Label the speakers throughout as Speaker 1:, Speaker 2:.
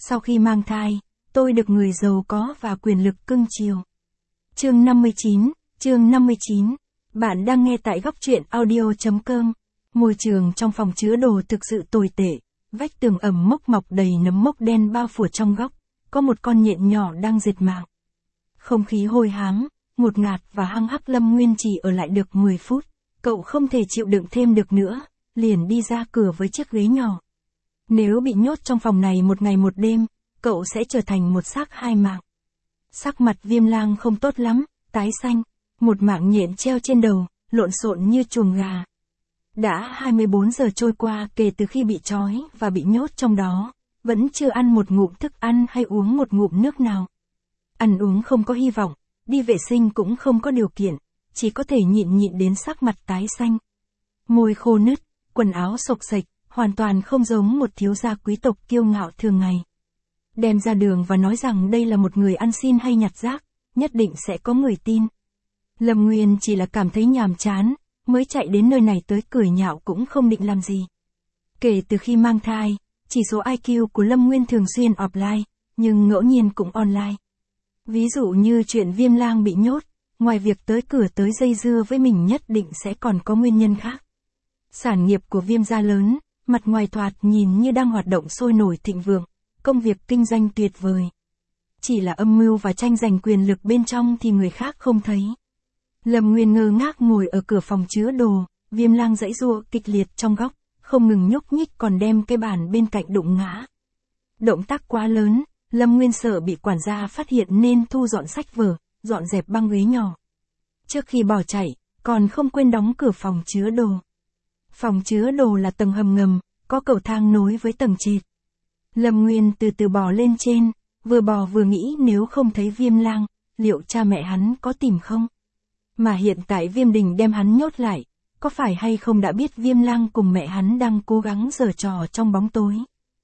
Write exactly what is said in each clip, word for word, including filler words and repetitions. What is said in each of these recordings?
Speaker 1: Sau khi mang thai, tôi được người giàu có và quyền lực cưng chiều. Chương năm mươi chín, chương năm mươi chín. Bạn đang nghe tại góc truyện audio chấm com. Môi trường trong phòng chứa đồ thực sự tồi tệ, vách tường ẩm mốc mọc đầy nấm mốc đen bao phủ trong góc, có một con nhện nhỏ đang dệt mạng. Không khí hôi hám, ngột ngạt và hăng hắc. Lâm Nguyên chỉ ở lại được mười phút, cậu không thể chịu đựng thêm được nữa, liền đi ra cửa với chiếc ghế nhỏ. Nếu bị nhốt trong phòng này một ngày một đêm, cậu sẽ trở thành một xác hai mạng. Sắc mặt Viêm Lang không tốt lắm, tái xanh, một mạng nhện treo trên đầu, lộn xộn như chuồng gà. Đã hai mươi bốn giờ trôi qua kể từ khi bị trói và bị nhốt trong đó, vẫn chưa ăn một ngụm thức ăn hay uống một ngụm nước nào. Ăn uống không có hy vọng, đi vệ sinh cũng không có điều kiện, chỉ có thể nhịn nhịn đến sắc mặt tái xanh. Môi khô nứt, quần áo xộc xệch, hoàn toàn không giống một thiếu gia quý tộc kiêu ngạo thường ngày. Đem ra đường và nói rằng đây là một người ăn xin hay nhặt rác, nhất định sẽ có người tin. Lâm Nguyên chỉ là cảm thấy nhàm chán, mới chạy đến nơi này tới cười nhạo cũng không định làm gì. Kể từ khi mang thai, chỉ số i kiu của Lâm Nguyên thường xuyên offline, nhưng ngẫu nhiên cũng online. Ví dụ như chuyện Viêm Lang bị nhốt, ngoài việc tới cửa tới dây dưa với mình nhất định sẽ còn có nguyên nhân khác. Sản nghiệp của Viêm gia lớn, mặt ngoài thoạt nhìn như đang hoạt động sôi nổi thịnh vượng, công việc kinh doanh tuyệt vời. Chỉ là âm mưu và tranh giành quyền lực bên trong thì người khác không thấy. Lâm Nguyên ngơ ngác ngồi ở cửa phòng chứa đồ, Viêm Lang giãy giụa kịch liệt trong góc, không ngừng nhúc nhích còn đem cái bàn bên cạnh đụng ngã. Động tác quá lớn, Lâm Nguyên sợ bị quản gia phát hiện nên thu dọn sách vở, dọn dẹp băng ghế nhỏ. Trước khi bỏ chạy, còn không quên đóng cửa phòng chứa đồ. Phòng chứa đồ là tầng hầm ngầm, có cầu thang nối với tầng trệt. Lâm Nguyên từ từ bò lên trên, vừa bò vừa nghĩ nếu không thấy Viêm Lang, liệu cha mẹ hắn có tìm không? Mà hiện tại Viêm Đình đem hắn nhốt lại, có phải hay không đã biết Viêm Lang cùng mẹ hắn đang cố gắng giở trò trong bóng tối?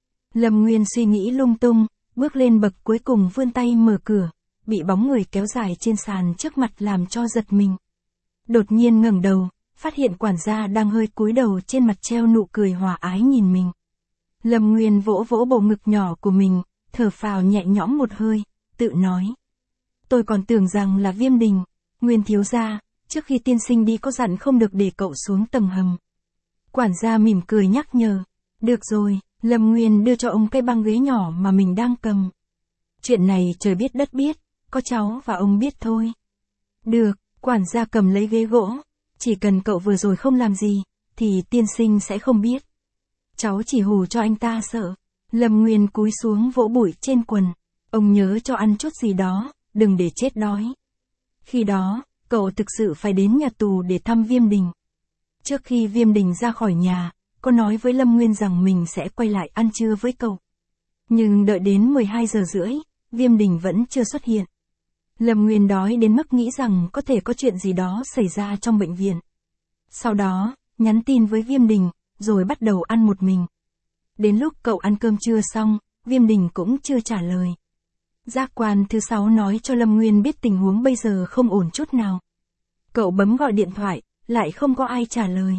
Speaker 1: Lâm Nguyên suy nghĩ lung tung, bước lên bậc cuối cùng vươn tay mở cửa, bị bóng người kéo dài trên sàn trước mặt làm cho giật mình. Đột nhiên ngẩng đầu, phát hiện quản gia đang hơi cúi đầu trên mặt treo nụ cười hòa ái nhìn mình. Lâm Nguyên vỗ vỗ bộ ngực nhỏ của mình, thở phào nhẹ nhõm một hơi, tự nói. Tôi còn tưởng rằng là Viêm Đình, Nguyên thiếu gia, trước khi tiên sinh đi có dặn không được để cậu xuống tầng hầm. Quản gia mỉm cười nhắc nhở. Được rồi, Lâm Nguyên đưa cho ông cái băng ghế nhỏ mà mình đang cầm. Chuyện này trời biết đất biết, có cháu và ông biết thôi. Được, quản gia cầm lấy ghế gỗ. Chỉ cần cậu vừa rồi không làm gì, thì tiên sinh sẽ không biết. Cháu chỉ hù cho anh ta sợ. Lâm Nguyên cúi xuống vỗ bụi trên quần. Ông nhớ cho ăn chút gì đó, đừng để chết đói. Khi đó, cậu thực sự phải đến nhà tù để thăm Viêm Đình. Trước khi Viêm Đình ra khỏi nhà, cô nói với Lâm Nguyên rằng mình sẽ quay lại ăn trưa với cậu. Nhưng đợi đến mười hai giờ rưỡi, Viêm Đình vẫn chưa xuất hiện. Lâm Nguyên đói đến mức nghĩ rằng có thể có chuyện gì đó xảy ra trong bệnh viện. Sau đó, nhắn tin với Viêm Đình, rồi bắt đầu ăn một mình. Đến lúc cậu ăn cơm trưa xong, Viêm Đình cũng chưa trả lời. Giác quan thứ sáu nói cho Lâm Nguyên biết tình huống bây giờ không ổn chút nào. Cậu bấm gọi điện thoại, lại không có ai trả lời.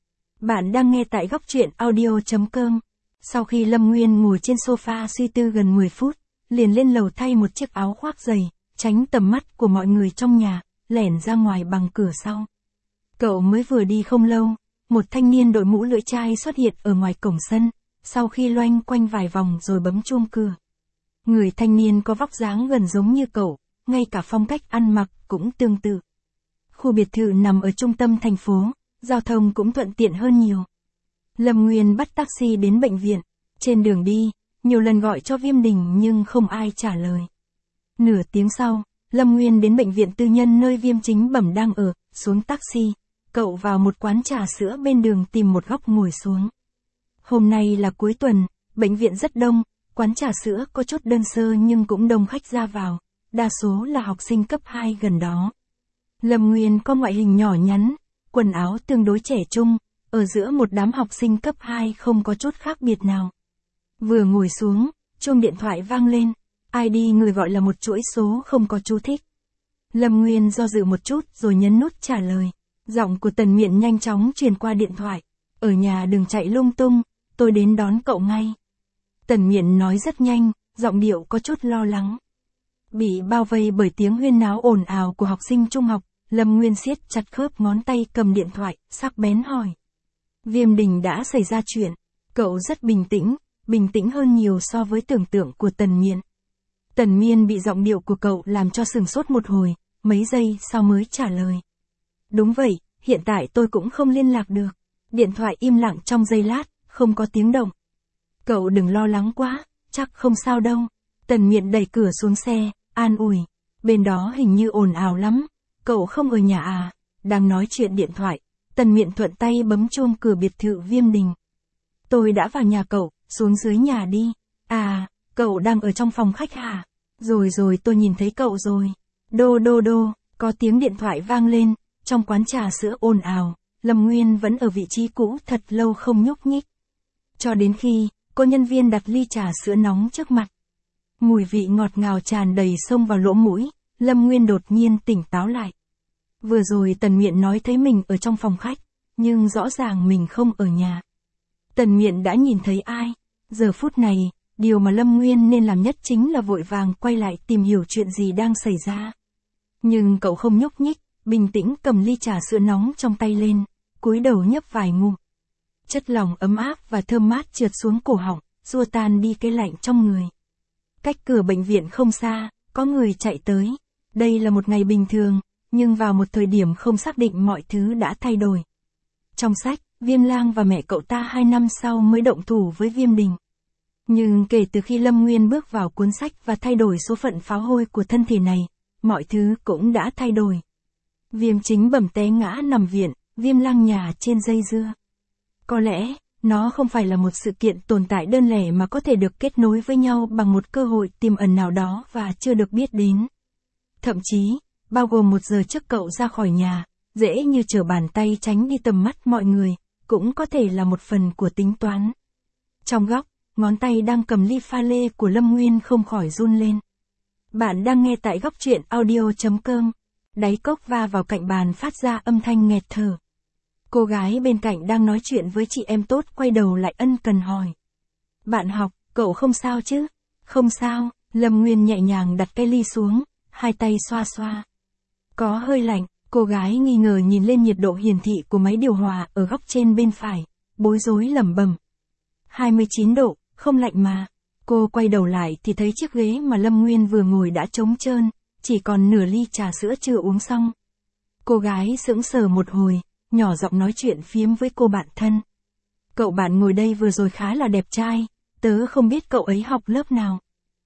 Speaker 1: Bạn đang nghe tại góc truyện audio chấm com. Sau khi Lâm Nguyên ngồi trên sofa suy tư gần mười phút, liền lên lầu thay một chiếc áo khoác dày, tránh tầm mắt của mọi người trong nhà, lẻn ra ngoài bằng cửa sau. Cậu mới vừa đi không lâu, một thanh niên đội mũ lưỡi chai xuất hiện ở ngoài cổng sân, sau khi loanh quanh vài vòng rồi bấm chuông cửa. Người thanh niên có vóc dáng gần giống như cậu, ngay cả phong cách ăn mặc cũng tương tự. Khu biệt thự nằm ở trung tâm thành phố, giao thông cũng thuận tiện hơn nhiều. Lâm Nguyên bắt taxi đến bệnh viện, trên đường đi, nhiều lần gọi cho Viêm Đình nhưng không ai trả lời. Nửa tiếng sau, Lâm Nguyên đến bệnh viện tư nhân nơi Viêm Chính Bẩm đang ở, xuống taxi, cậu vào một quán trà sữa bên đường tìm một góc ngồi xuống. Hôm nay là cuối tuần, bệnh viện rất đông, quán trà sữa có chút đơn sơ nhưng cũng đông khách ra vào, đa số là học sinh cấp hai gần đó. Lâm Nguyên có ngoại hình nhỏ nhắn, quần áo tương đối trẻ trung, ở giữa một đám học sinh cấp hai không có chút khác biệt nào. Vừa ngồi xuống, chuông điện thoại vang lên, i đê người gọi là một chuỗi số không có chú thích. Lâm Nguyên do dự một chút rồi nhấn nút trả lời. Giọng của Tần Miện nhanh chóng truyền qua điện thoại. Ở nhà đừng chạy lung tung, tôi đến đón cậu ngay. Tần Miện nói rất nhanh, giọng điệu có chút lo lắng. Bị bao vây bởi tiếng huyên náo ồn ào của học sinh trung học, Lâm Nguyên siết chặt khớp ngón tay cầm điện thoại, sắc bén hỏi. Viêm Đình đã xảy ra chuyện. Cậu rất bình tĩnh, bình tĩnh hơn nhiều so với tưởng tượng của Tần Miện. Tần Miên bị giọng điệu của cậu làm cho sừng sốt một hồi, mấy giây sau mới trả lời. Đúng vậy, hiện tại tôi cũng không liên lạc được. Điện thoại im lặng trong giây lát, không có tiếng động. Cậu đừng lo lắng quá, chắc không sao đâu. Tần Miện đẩy cửa xuống xe, an ủi. Bên đó hình như ồn ào lắm. Cậu không ở nhà à? Đang nói chuyện điện thoại, Tần Miện thuận tay bấm chuông cửa biệt thự Viêm Đình. Tôi đã vào nhà cậu, xuống dưới nhà đi. À, cậu đang ở trong phòng khách hả? Rồi rồi tôi nhìn thấy cậu rồi. Đô đô đô, có tiếng điện thoại vang lên, trong quán trà sữa ồn ào, Lâm Nguyên vẫn ở vị trí cũ thật lâu không nhúc nhích. Cho đến khi, cô nhân viên đặt ly trà sữa nóng trước mặt. Mùi vị ngọt ngào tràn đầy xông vào lỗ mũi, Lâm Nguyên đột nhiên tỉnh táo lại. Vừa rồi Tần Miện nói thấy mình ở trong phòng khách, nhưng rõ ràng mình không ở nhà. Tần Miện đã nhìn thấy ai? Giờ phút này, điều mà Lâm Nguyên nên làm nhất chính là vội vàng quay lại tìm hiểu chuyện gì đang xảy ra. Nhưng cậu không nhúc nhích, bình tĩnh cầm ly trà sữa nóng trong tay lên, cúi đầu nhấp vài ngụm. Chất lỏng ấm áp và thơm mát trượt xuống cổ họng, xua tan đi cái lạnh trong người. Cách cửa bệnh viện không xa, có người chạy tới. Đây là một ngày bình thường, nhưng vào một thời điểm không xác định mọi thứ đã thay đổi. Trong sách, Viêm Lang và mẹ cậu ta hai năm sau mới động thủ với Viêm Đình. Nhưng kể từ khi Lâm Nguyên bước vào cuốn sách và thay đổi số phận pháo hôi của thân thể này, mọi thứ cũng đã thay đổi. Viêm Chính bầm té ngã nằm viện, Viêm Lang nhả trên dây dưa. Có lẽ, nó không phải là một sự kiện tồn tại đơn lẻ mà có thể được kết nối với nhau bằng một cơ hội tiềm ẩn nào đó và chưa được biết đến. Thậm chí, bao gồm một giờ trước cậu ra khỏi nhà, dễ như trở bàn tay tránh đi tầm mắt mọi người, cũng có thể là một phần của tính toán. Trong góc, ngón tay đang cầm ly pha lê của Lâm Nguyên không khỏi run lên. Bạn đang nghe tại góc truyện audio chấm com. Đáy cốc va vào cạnh bàn phát ra âm thanh nghẹt thở. Cô gái bên cạnh đang nói chuyện với chị em tốt quay đầu lại ân cần hỏi. Bạn học, cậu không sao chứ? Không sao, Lâm Nguyên nhẹ nhàng đặt cái ly xuống, hai tay xoa xoa. Có hơi lạnh, cô gái nghi ngờ nhìn lên nhiệt độ hiển thị của máy điều hòa ở góc trên bên phải, bối rối lẩm bẩm. hai mươi chín độ, không lạnh mà. Cô quay đầu lại thì thấy chiếc ghế mà Lâm Nguyên vừa ngồi đã trống trơn, chỉ còn nửa ly trà sữa chưa uống xong. Cô gái sững sờ một hồi, nhỏ giọng nói chuyện phiếm với cô bạn thân. Cậu bạn ngồi đây vừa rồi khá là đẹp trai, tớ không biết cậu ấy học lớp nào.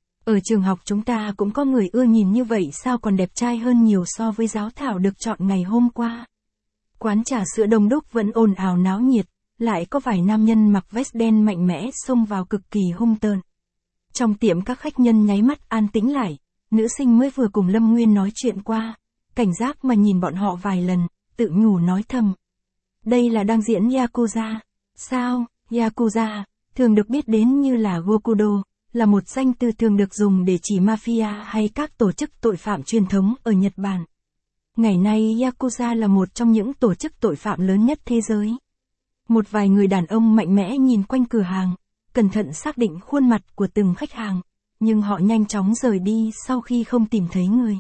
Speaker 1: Ở trường học chúng ta cũng có người ưa nhìn như vậy sao còn đẹp trai hơn nhiều so với giáo thảo được chọn ngày hôm qua. Quán trà sữa đông đúc vẫn ồn ào náo nhiệt, lại có vài nam nhân mặc vest đen mạnh mẽ xông vào cực kỳ hung tợn. Trong tiệm các khách nhân nháy mắt an tĩnh lại, nữ sinh mới vừa cùng Lâm Nguyên nói chuyện qua, cảnh giác mà nhìn bọn họ vài lần, tự nhủ nói thầm. Đây là đang diễn Yakuza. Sao, Yakuza, thường được biết đến như là Gokudo, là một danh từ thường được dùng để chỉ mafia hay các tổ chức tội phạm truyền thống ở Nhật Bản. Ngày nay Yakuza là một trong những tổ chức tội phạm lớn nhất thế giới. Một vài người đàn ông mạnh mẽ nhìn quanh cửa hàng, cẩn thận xác định khuôn mặt của từng khách hàng, nhưng họ nhanh chóng rời đi sau khi không tìm thấy người.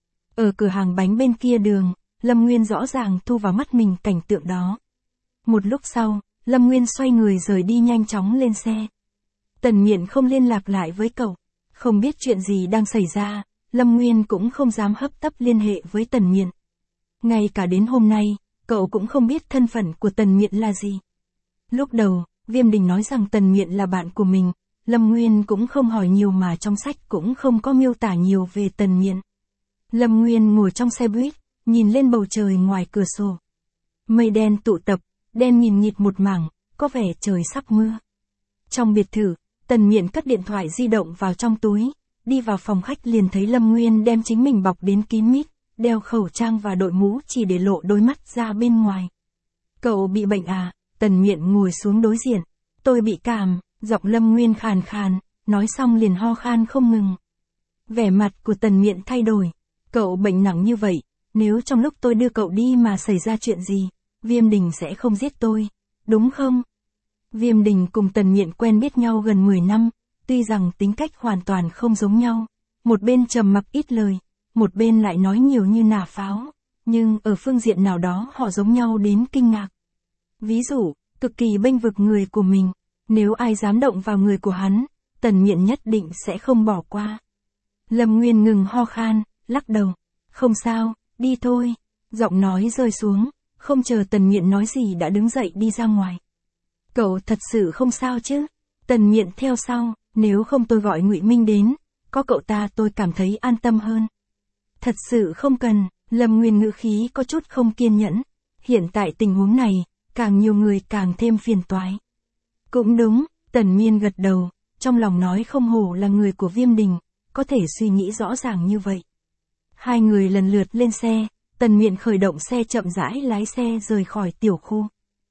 Speaker 1: Ở cửa hàng bánh bên kia đường, Lâm Nguyên rõ ràng thu vào mắt mình cảnh tượng đó. Một lúc sau, Lâm Nguyên xoay người rời đi nhanh chóng lên xe. Tần Miện không liên lạc lại với cậu. Không biết chuyện gì đang xảy ra, Lâm Nguyên cũng không dám hấp tấp liên hệ với Tần Miện. Ngay cả đến hôm nay, cậu cũng không biết thân phận của Tần Miện là gì. Lúc đầu, Viêm Đình nói rằng Tần Miện là bạn của mình, Lâm Nguyên cũng không hỏi nhiều mà trong sách cũng không có miêu tả nhiều về Tần Miện. Lâm Nguyên ngồi trong xe buýt, nhìn lên bầu trời ngoài cửa sổ. Mây đen tụ tập, đen nghìn nghịt một mảng, có vẻ trời sắp mưa. Trong biệt thự, Tần Miện cất điện thoại di động vào trong túi, đi vào phòng khách liền thấy Lâm Nguyên đem chính mình bọc đến kín mít, đeo khẩu trang và đội mũ chỉ để lộ đôi mắt ra bên ngoài. Cậu bị bệnh à? Tần Miện ngồi xuống đối diện. Tôi bị cảm, giọng Lâm Nguyên khàn khàn, nói xong liền ho khan không ngừng. Vẻ mặt của Tần Miện thay đổi. Cậu bệnh nặng như vậy, nếu trong lúc tôi đưa cậu đi mà xảy ra chuyện gì, Viêm Đình sẽ không giết tôi, đúng không? Viêm Đình cùng Tần Miện quen biết nhau gần mười năm, Tuy rằng tính cách hoàn toàn không giống nhau, một bên trầm mặc ít lời, một bên lại nói nhiều như nà pháo, nhưng ở phương diện nào đó họ giống nhau đến kinh ngạc. Ví dụ, cực kỳ bênh vực người của mình, nếu ai dám động vào người của hắn, Tần Miện nhất định sẽ không bỏ qua. Lâm Nguyên ngừng ho khan, lắc đầu, không sao, đi thôi, giọng nói rơi xuống, không chờ Tần Miện nói gì đã đứng dậy đi ra ngoài. Cậu thật sự không sao chứ? Tần Miện theo sau, nếu không tôi gọi Ngụy Minh đến, có cậu ta tôi cảm thấy an tâm hơn. Thật sự không cần, Lâm Nguyên ngữ khí có chút không kiên nhẫn, hiện tại tình huống này, càng nhiều người càng thêm phiền toái. Cũng đúng, Tần Miên gật đầu, trong lòng nói không hổ là người của Viêm Đình, có thể suy nghĩ rõ ràng như vậy. Hai người lần lượt lên xe, Tần Miện khởi động xe chậm rãi lái xe rời khỏi tiểu khu.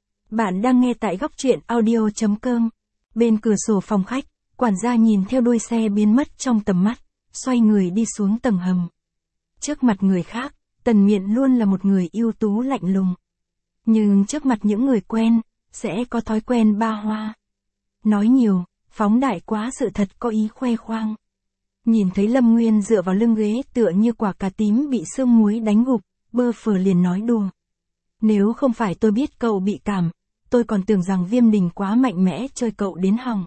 Speaker 1: Bạn đang nghe tại góc truyện audio chấm com. Bên cửa sổ phòng khách, quản gia nhìn theo đuôi xe biến mất trong tầm mắt, xoay người đi xuống tầng hầm. Trước mặt người khác, Tần Miện luôn là một người ưu tú lạnh lùng. Nhưng trước mặt những người quen, sẽ có thói quen ba hoa. Nói nhiều, phóng đại quá sự thật có ý khoe khoang. Nhìn thấy Lâm Nguyên dựa vào lưng ghế tựa như quả cà tím bị sương muối đánh gục, bơ phờ liền nói đùa. Nếu không phải tôi biết cậu bị cảm, tôi còn tưởng rằng Viêm Đình quá mạnh mẽ chơi cậu đến hỏng.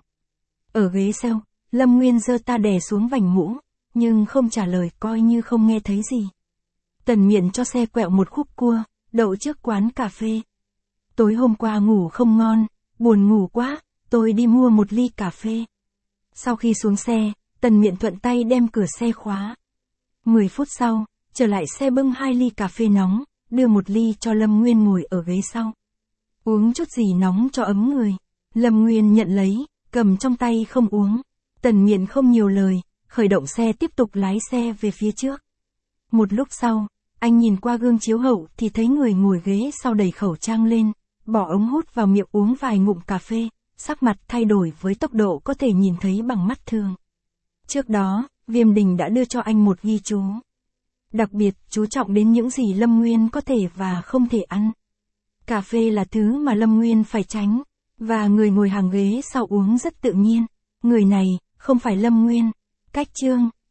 Speaker 1: Ở ghế sau, Lâm Nguyên giơ ta đè xuống vành mũ, nhưng không trả lời coi như không nghe thấy gì. Tần Miện cho xe quẹo một khúc cua, đậu trước quán cà phê. Tối hôm qua ngủ không ngon, buồn ngủ quá, tôi đi mua một ly cà phê. Sau khi xuống xe, Tần Miện thuận tay đem cửa xe khóa. Mười phút sau, trở lại xe bưng hai ly cà phê nóng, đưa một ly cho Lâm Nguyên ngồi ở ghế sau. Uống chút gì nóng cho ấm người. Lâm Nguyên nhận lấy, cầm trong tay không uống. Tần Miện không nhiều lời, khởi động xe tiếp tục lái xe về phía trước. Một lúc sau, anh nhìn qua gương chiếu hậu thì thấy người ngồi ghế sau đẩy khẩu trang lên, bỏ ống hút vào miệng uống vài ngụm cà phê, sắc mặt thay đổi với tốc độ có thể nhìn thấy bằng mắt thường. Trước đó, Viêm Đình đã đưa cho anh một ghi chú. Đặc biệt chú trọng đến những gì Lâm Nguyên có thể và không thể ăn. Cà phê là thứ mà Lâm Nguyên phải tránh, và người ngồi hàng ghế sau uống rất tự nhiên. Người này, không phải Lâm Nguyên. Cách chương,